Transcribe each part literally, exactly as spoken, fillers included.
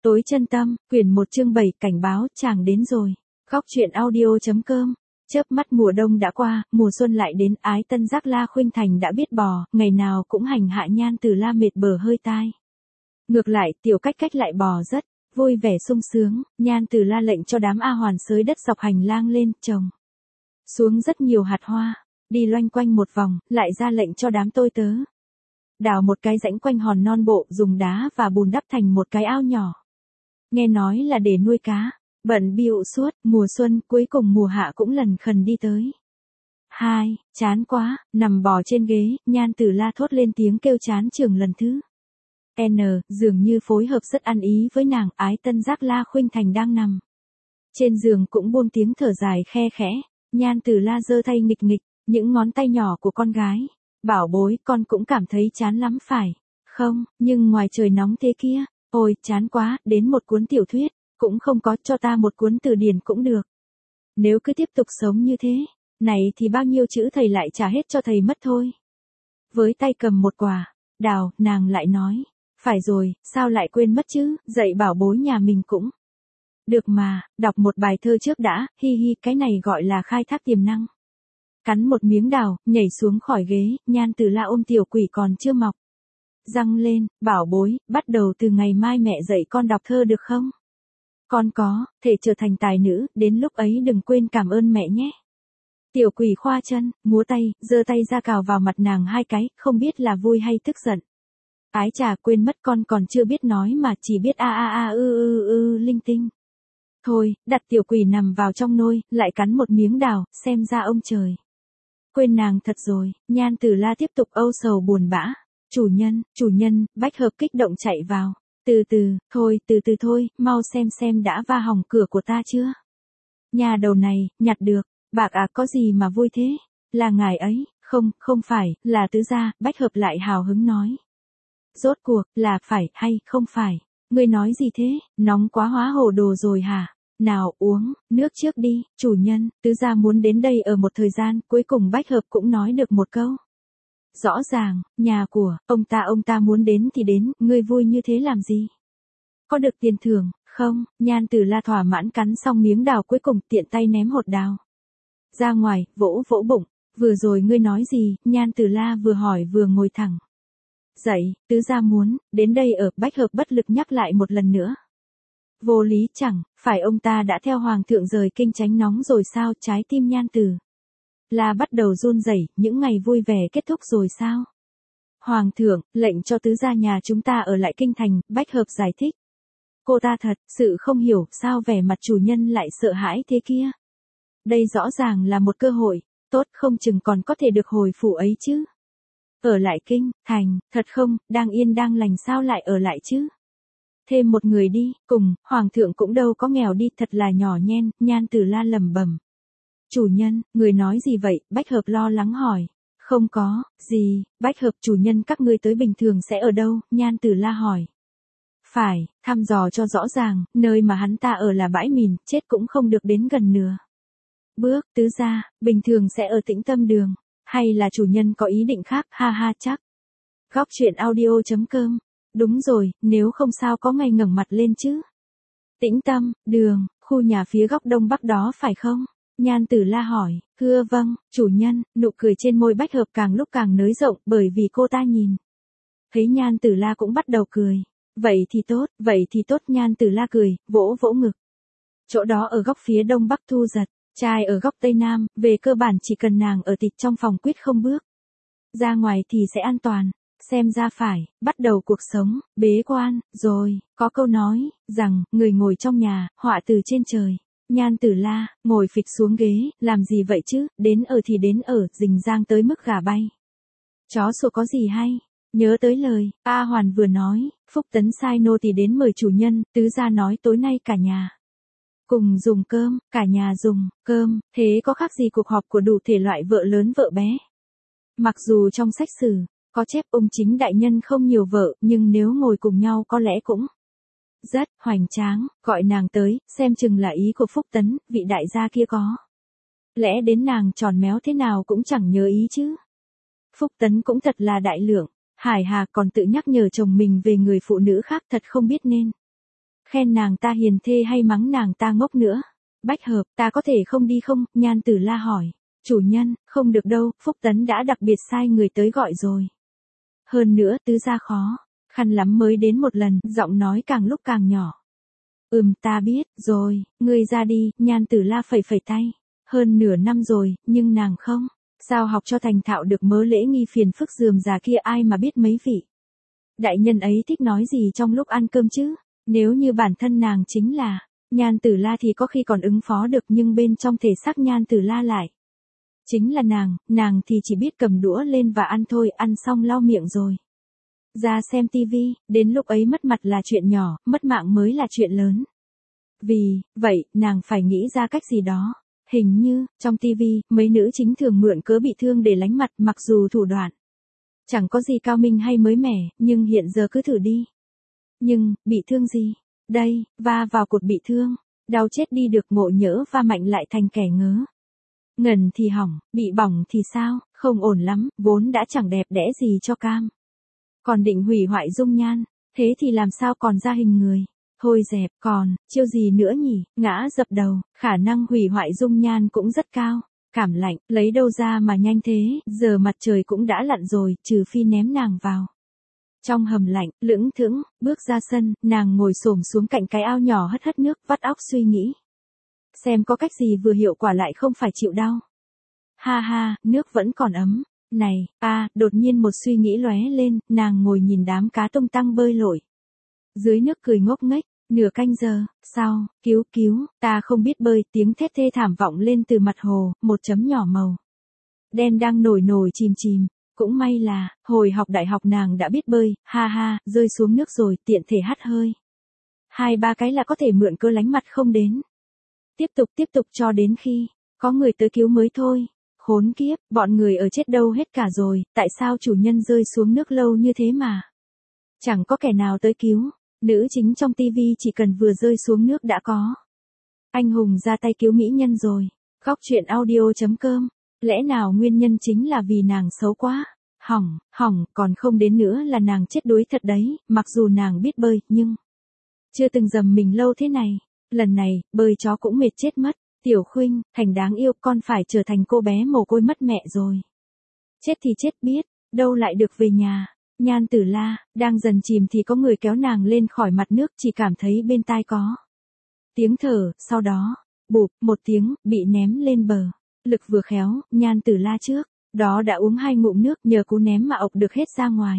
Tối chân tâm, quyển một chương bảy, cảnh báo, chàng đến rồi. Góc truyện audio.com. Chớp mắt mùa đông đã qua, mùa xuân lại đến, ái tân giác La Khuynh Thành đã biết bò, ngày nào cũng hành hạ Nhan Từ La mệt bờ hơi tai. Ngược lại, Tiểu Cách Cách lại bò rất vui vẻ sung sướng, Nhan Từ La lệnh cho đám A Hoàn xới đất dọc hành lang lên, trồng xuống rất nhiều hạt hoa, đi loanh quanh một vòng, lại ra lệnh cho đám tôi tớ đào một cái rãnh quanh hòn non bộ, dùng đá và bùn đắp thành một cái ao nhỏ. Nghe nói là để nuôi cá, bận bịu suốt, mùa xuân, cuối cùng mùa hạ cũng lần khần đi tới. Hai, chán quá, nằm bò trên ghế, Nhan Từ La thốt lên tiếng kêu chán chường lần thứ N, dường như phối hợp rất ăn ý với nàng, ái tân giác La Khuynh Thành đang nằm trên giường cũng buông tiếng thở dài khe khẽ, Nhan Từ La giơ tay nghịch nghịch, những ngón tay nhỏ của con gái. Bảo bối, con cũng cảm thấy chán lắm phải không, nhưng ngoài trời nóng thế kia, ôi, chán quá, đến một cuốn tiểu thuyết, cũng không có, cho ta một cuốn từ điển cũng được. Nếu cứ tiếp tục sống như thế, này thì bao nhiêu chữ thầy lại trả hết cho thầy mất thôi. Với tay cầm một quả đào, nàng lại nói, phải rồi, sao lại quên mất chứ, dạy bảo bối nhà mình cũng được mà, đọc một bài thơ trước đã, hi hi, cái này gọi là khai thác tiềm năng. Cắn một miếng đào, nhảy xuống khỏi ghế, Nhan Từ La ôm tiểu quỷ còn chưa mọc răng lên, bảo bối, bắt đầu từ ngày mai mẹ dạy con đọc thơ được không? Con có thể trở thành tài nữ, đến lúc ấy đừng quên cảm ơn mẹ nhé. Tiểu quỷ khoa chân, múa tay, giơ tay ra cào vào mặt nàng hai cái, không biết là vui hay tức giận. Ái chà, quên mất con còn chưa biết nói mà chỉ biết a a a ư ư ư linh tinh. Thôi, đặt tiểu quỷ nằm vào trong nôi, lại cắn một miếng đào, xem ra ông trời quên nàng thật rồi. Nhan Từ La tiếp tục âu sầu buồn bã. Chủ nhân, chủ nhân, Bách Hợp kích động chạy vào. Từ từ, thôi, từ từ thôi, mau xem xem đã va hỏng cửa của ta chưa. Nhà đầu này, nhặt được, bạc à, có gì mà vui thế? Là ngài ấy, không, không phải, là tứ gia. Bách Hợp lại hào hứng nói. Rốt cuộc, là phải hay không phải? Ngươi nói gì thế, nóng quá hóa hồ đồ rồi hả? Nào uống nước trước đi, chủ nhân, tứ gia muốn đến đây ở một thời gian, cuối cùng Bách Hợp cũng nói được một câu. Rõ ràng, nhà của ông ta ông ta muốn đến thì đến, ngươi vui như thế làm gì? Có được tiền thưởng, không? Nhan Từ La thỏa mãn cắn xong miếng đào cuối cùng, tiện tay ném hột đào ra ngoài, vỗ vỗ bụng. Vừa rồi ngươi nói gì? Nhan Từ La vừa hỏi vừa ngồi thẳng dậy, tứ gia muốn đến đây ở. Bách Hợp bất lực nhắc lại một lần nữa. Vô lý, chẳng phải ông ta đã theo hoàng thượng rời kinh tránh nóng rồi sao? Trái tim Nhan Từ La bắt đầu run rẩy, những ngày vui vẻ kết thúc rồi sao? Hoàng thượng lệnh cho tứ gia nhà chúng ta ở lại kinh thành. Bách Hợp giải thích. Cô ta thật sự không hiểu sao vẻ mặt chủ nhân lại sợ hãi thế kia. Đây rõ ràng là một cơ hội tốt, không chừng còn có thể được hồi phủ ấy chứ. Ở lại kinh thành, thật không, đang yên đang lành sao lại ở lại chứ? Thêm một người đi, cùng, hoàng thượng cũng đâu có nghèo đi, thật là nhỏ nhen. Nhan Từ La lẩm bẩm. Chủ nhân, người nói gì vậy? Bách Hợp lo lắng hỏi. Không có gì, Bách Hợp, chủ nhân các ngươi tới bình thường sẽ ở đâu? Nhan Từ La hỏi. Phải, thăm dò cho rõ ràng, nơi mà hắn ta ở là bãi mìn, chết cũng không được đến gần nửa bước. Tứ gia, bình thường sẽ ở Tĩnh Tâm Đường, hay là chủ nhân có ý định khác? Ha ha, chắc. Góc truyện audio.com. Đúng rồi, nếu không sao có ngày ngẩng mặt lên chứ. Tĩnh Tâm Đường, khu nhà phía góc đông bắc đó phải không? Nhan Từ La hỏi. Thưa vâng, chủ nhân. Nụ cười trên môi Bách Hợp càng lúc càng nới rộng, bởi vì cô ta nhìn thấy Nhan Từ La cũng bắt đầu cười. Vậy thì tốt, vậy thì tốt. Nhan Từ La cười, vỗ vỗ ngực. Chỗ đó ở góc phía đông bắc thu giật, trai ở góc tây nam, về cơ bản chỉ cần nàng ở tịt trong phòng quyết không bước ra ngoài thì sẽ an toàn. Xem ra phải bắt đầu cuộc sống bế quan rồi. Có câu nói rằng người ngồi trong nhà, họa từ trên trời. Nhan Từ La ngồi phịch xuống ghế, làm gì vậy chứ? Đến ở thì đến ở, rình rang tới mức gà bay chó sủa có gì hay? Nhớ tới lời A Hoàn vừa nói, Phúc Tấn sai nô tỳ đến mời chủ nhân. Tứ gia nói tối nay cả nhà cùng dùng cơm, cả nhà dùng cơm, thế có khác gì cuộc họp của đủ thể loại vợ lớn vợ bé? Mặc dù trong sách sử có chép ông chính đại nhân không nhiều vợ, nhưng nếu ngồi cùng nhau có lẽ cũng rất hoành tráng. Gọi nàng tới, xem chừng là ý của Phúc Tấn, vị đại gia kia có lẽ đến nàng tròn méo thế nào cũng chẳng nhớ ý chứ. Phúc Tấn cũng thật là đại lượng, hải hà, còn tự nhắc nhở chồng mình về người phụ nữ khác, thật không biết nên Khen nàng ta hiền thê hay mắng nàng ta ngốc nữa? Bách hợp, ta có thể không đi không? Nhan Tử La hỏi. Chủ nhân, không được đâu, Phúc Tấn đã đặc biệt sai người tới gọi rồi. Hơn nữa, tứ gia khó, khăn lắm mới đến một lần, giọng nói càng lúc càng nhỏ. Ừm, ta biết, rồi, ngươi ra đi, Nhan Tử La phẩy phẩy tay. Hơn nửa năm rồi, nhưng nàng không. Sao học cho thành thạo được mớ lễ nghi phiền phức rườm rà kia, ai mà biết mấy vị. Đại nhân ấy thích nói gì trong lúc ăn cơm chứ? Nếu như bản thân nàng chính là Nhan Tử La thì có khi còn ứng phó được, nhưng bên trong thể xác Nhan Tử La lại chính là nàng, nàng thì chỉ biết cầm đũa lên và ăn thôi, ăn xong lau miệng rồi ra xem tivi, đến lúc ấy mất mặt là chuyện nhỏ, mất mạng mới là chuyện lớn. Vì vậy, nàng phải nghĩ ra cách gì đó. Hình như, trong tivi, mấy nữ chính thường mượn cớ bị thương để lánh mặt, mặc dù thủ đoạn chẳng có gì cao minh hay mới mẻ, nhưng hiện giờ cứ thử đi. Nhưng, bị thương gì? Đây, va vào cột bị thương. Đau chết đi được, ngộ nhỡ va mạnh lại thành kẻ ngớ ngẩn thì hỏng, bị bỏng thì sao, không ổn lắm, vốn đã chẳng đẹp đẽ gì cho cam. Còn định hủy hoại dung nhan, thế thì làm sao còn ra hình người. Thôi dẹp, còn, chiêu gì nữa nhỉ, ngã dập đầu, khả năng hủy hoại dung nhan cũng rất cao. Cảm lạnh, lấy đâu ra mà nhanh thế, giờ mặt trời cũng đã lặn rồi, trừ phi ném nàng vào trong hầm lạnh, lững thững, bước ra sân, nàng ngồi xổm xuống cạnh cái ao nhỏ hất hất nước, vắt óc suy nghĩ. Xem có cách gì vừa hiệu quả lại không phải chịu đau. Ha ha, nước vẫn còn ấm. Này, a, đột nhiên một suy nghĩ lóe lên, nàng ngồi nhìn đám cá tung tăng bơi lội dưới nước cười ngốc nghếch. Nửa canh giờ, sau, cứu cứu, ta không biết bơi, tiếng thét thê thảm vọng lên từ mặt hồ, một chấm nhỏ màu đen đang nổi nổi chìm chìm. Cũng may là, hồi học đại học nàng đã biết bơi, ha ha, rơi xuống nước rồi, tiện thể hắt hơi. Hai ba cái là có thể mượn cơ lánh mặt không đến. Tiếp tục tiếp tục cho đến khi có người tới cứu mới thôi. Khốn kiếp, bọn người ở chết đâu hết cả rồi, tại sao chủ nhân rơi xuống nước lâu như thế mà chẳng có kẻ nào tới cứu. Nữ chính trong tivi chỉ cần vừa rơi xuống nước đã có anh hùng ra tay cứu mỹ nhân rồi. Góc truyện audio chấm com. Lẽ nào nguyên nhân chính là vì nàng xấu quá? Hỏng, hỏng, còn không đến nữa là nàng chết đuối thật đấy, mặc dù nàng biết bơi, nhưng chưa từng dầm mình lâu thế này. Lần này, bơi chó cũng mệt chết mất. Tiểu Khuynh, Thành đáng yêu, con phải trở thành cô bé mồ côi mất mẹ rồi. Chết thì chết biết, đâu lại được về nhà. Nhan Tử La, đang dần chìm thì có người kéo nàng lên khỏi mặt nước, chỉ cảm thấy bên tai có tiếng thở, sau đó, bụp, một tiếng, bị ném lên bờ. Lực vừa khéo, Nhan Tử La trước đó đã uống hai ngụm nước, nhờ cú ném mà ộc được hết ra ngoài.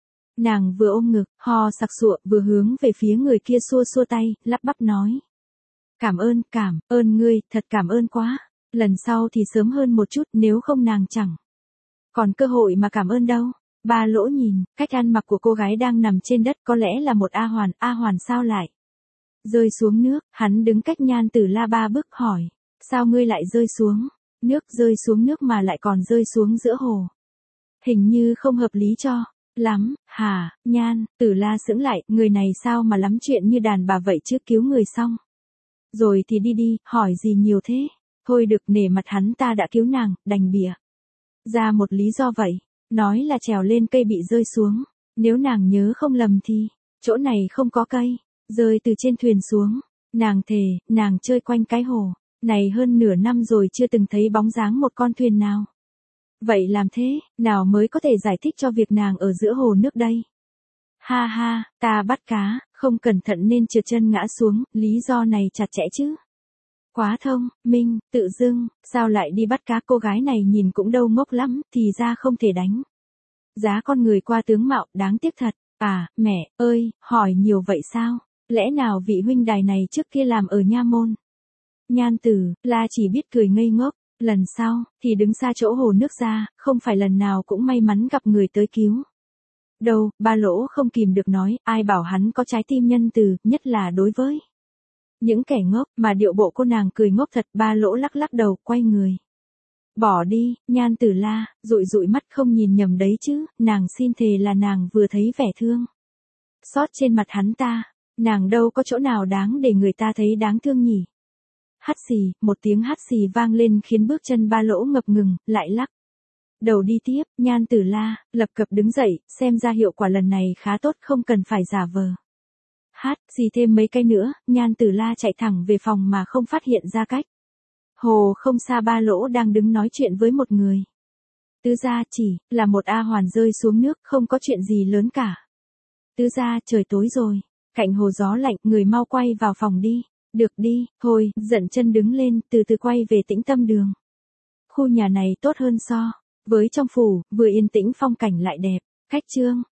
Nàng vừa ôm ngực, ho sặc sụa, vừa hướng về phía người kia xua xua tay, lắp bắp nói. Cảm ơn, cảm ơn ngươi, thật cảm ơn quá. Lần sau thì sớm hơn một chút, nếu không nàng chẳng còn cơ hội mà cảm ơn đâu. Ba Lỗ nhìn, cách ăn mặc của cô gái đang nằm trên đất, có lẽ là một A Hoàn, A Hoàn sao lại rơi xuống nước. Hắn đứng cách Nhan Tử La ba bước hỏi, sao ngươi lại rơi xuống nước? Rơi xuống nước mà lại còn rơi xuống giữa hồ, hình như không hợp lý cho lắm. Hả? Nhan Tử La sững lại, người này sao mà lắm chuyện như đàn bà vậy chứ, cứu người xong rồi thì đi đi, hỏi gì nhiều thế. Thôi được, nể mặt hắn ta đã cứu nàng, đành bịa ra một lý do vậy. Nói là trèo lên cây bị rơi xuống. Nếu nàng nhớ không lầm thì chỗ này không có cây. Rơi từ trên thuyền xuống. Nàng thề, nàng chơi quanh cái hồ này hơn nửa năm rồi chưa từng thấy bóng dáng một con thuyền nào. Vậy làm thế nào mới có thể giải thích cho việc nàng ở giữa hồ nước đây? Ha ha, ta bắt cá, không cẩn thận nên trượt chân ngã xuống, lý do này chặt chẽ chứ. Quá thông minh, tự dưng, sao lại đi bắt cá? Cô gái này nhìn cũng đâu ngốc lắm, thì ra không thể đánh giá con người qua tướng mạo, đáng tiếc thật. À, mẹ ơi, hỏi nhiều vậy sao? Lẽ nào vị huynh đài này trước kia làm ở nha môn? Nhan Tử La chỉ biết cười ngây ngốc. Lần sau, thì đứng xa chỗ hồ nước ra, không phải lần nào cũng may mắn gặp người tới cứu. Đâu, Ba Lỗ không kìm được nói, ai bảo hắn có trái tim nhân từ, nhất là đối với những kẻ ngốc. Mà điệu bộ cô nàng cười ngốc thật. Ba Lỗ lắc lắc đầu, quay người bỏ đi. Nhan Tử La dụi dụi mắt, không nhìn nhầm đấy chứ, nàng xin thề là nàng vừa thấy vẻ thương xót trên mặt hắn ta. Nàng đâu có chỗ nào đáng để người ta thấy đáng thương nhỉ. Hắt xì, một tiếng hắt xì vang lên khiến bước chân Ba Lỗ ngập ngừng, lại lắc đầu đi tiếp. Nhan Tử La lập cập đứng dậy, xem ra hiệu quả lần này khá tốt, không cần phải giả vờ. Hát, xì thêm mấy cái nữa, Nhan Tử La chạy thẳng về phòng mà không phát hiện ra cách. Hồ không xa Ba Lỗ đang đứng nói chuyện với một người. Tứ gia, chỉ là một A Hoàn rơi xuống nước, không có chuyện gì lớn cả. Tứ gia, trời tối rồi. Cạnh hồ gió lạnh, người mau quay vào phòng đi. Được đi, thôi, dận chân đứng lên, từ từ quay về Tĩnh Tâm Đường. Khu nhà này tốt hơn so với trong phủ, vừa yên tĩnh phong cảnh lại đẹp. Khách trương.